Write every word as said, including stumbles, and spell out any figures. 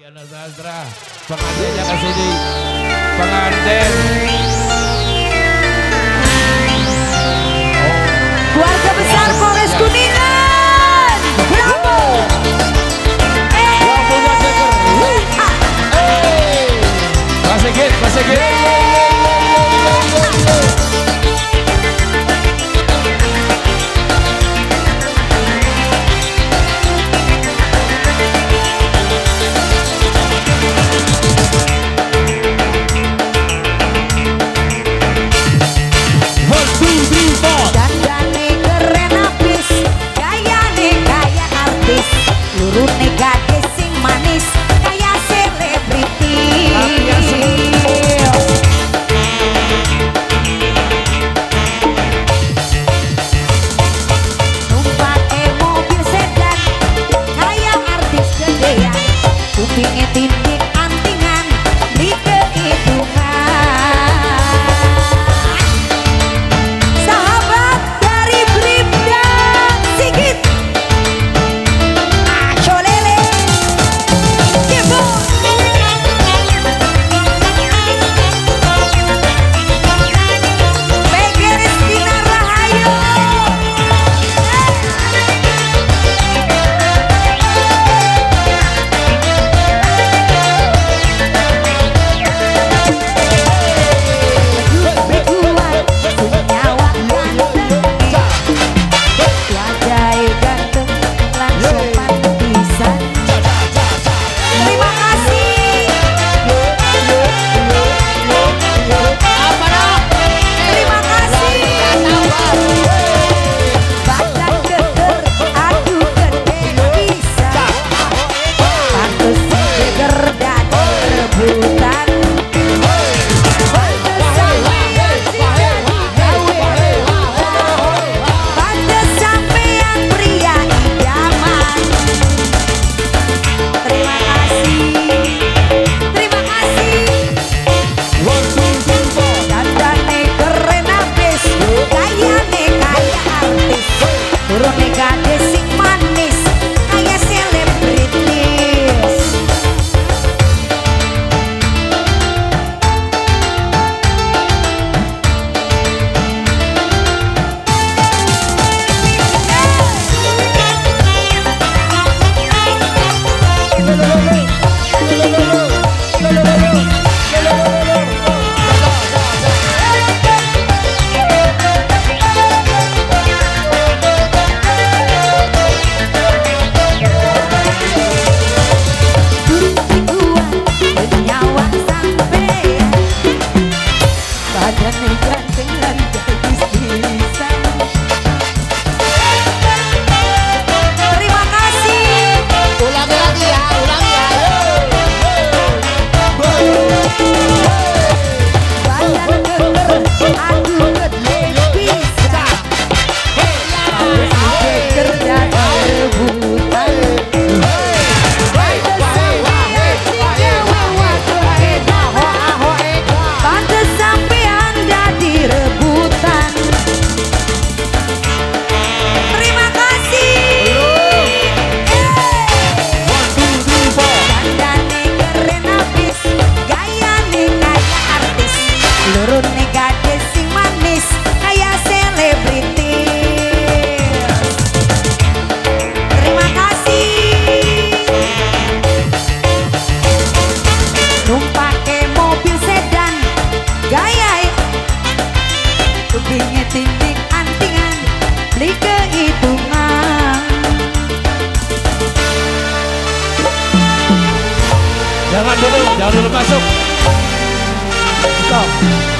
Diana Sastra, pengantinnya ke sini, pengantin. Keluarga besar Polres Kuningan, bravo. Mas Sigit, Mas Sigit. Lurune gadis sing manis kaya selebriti. Numpake mobil sedan kaya artis gedean. Kupinge tindik antingan beli kehitungan. Sahabat dari Bribda Sigit. Tindik antingan beli kehitungan. Jangan dulu, jangan dulu masuk. Stop.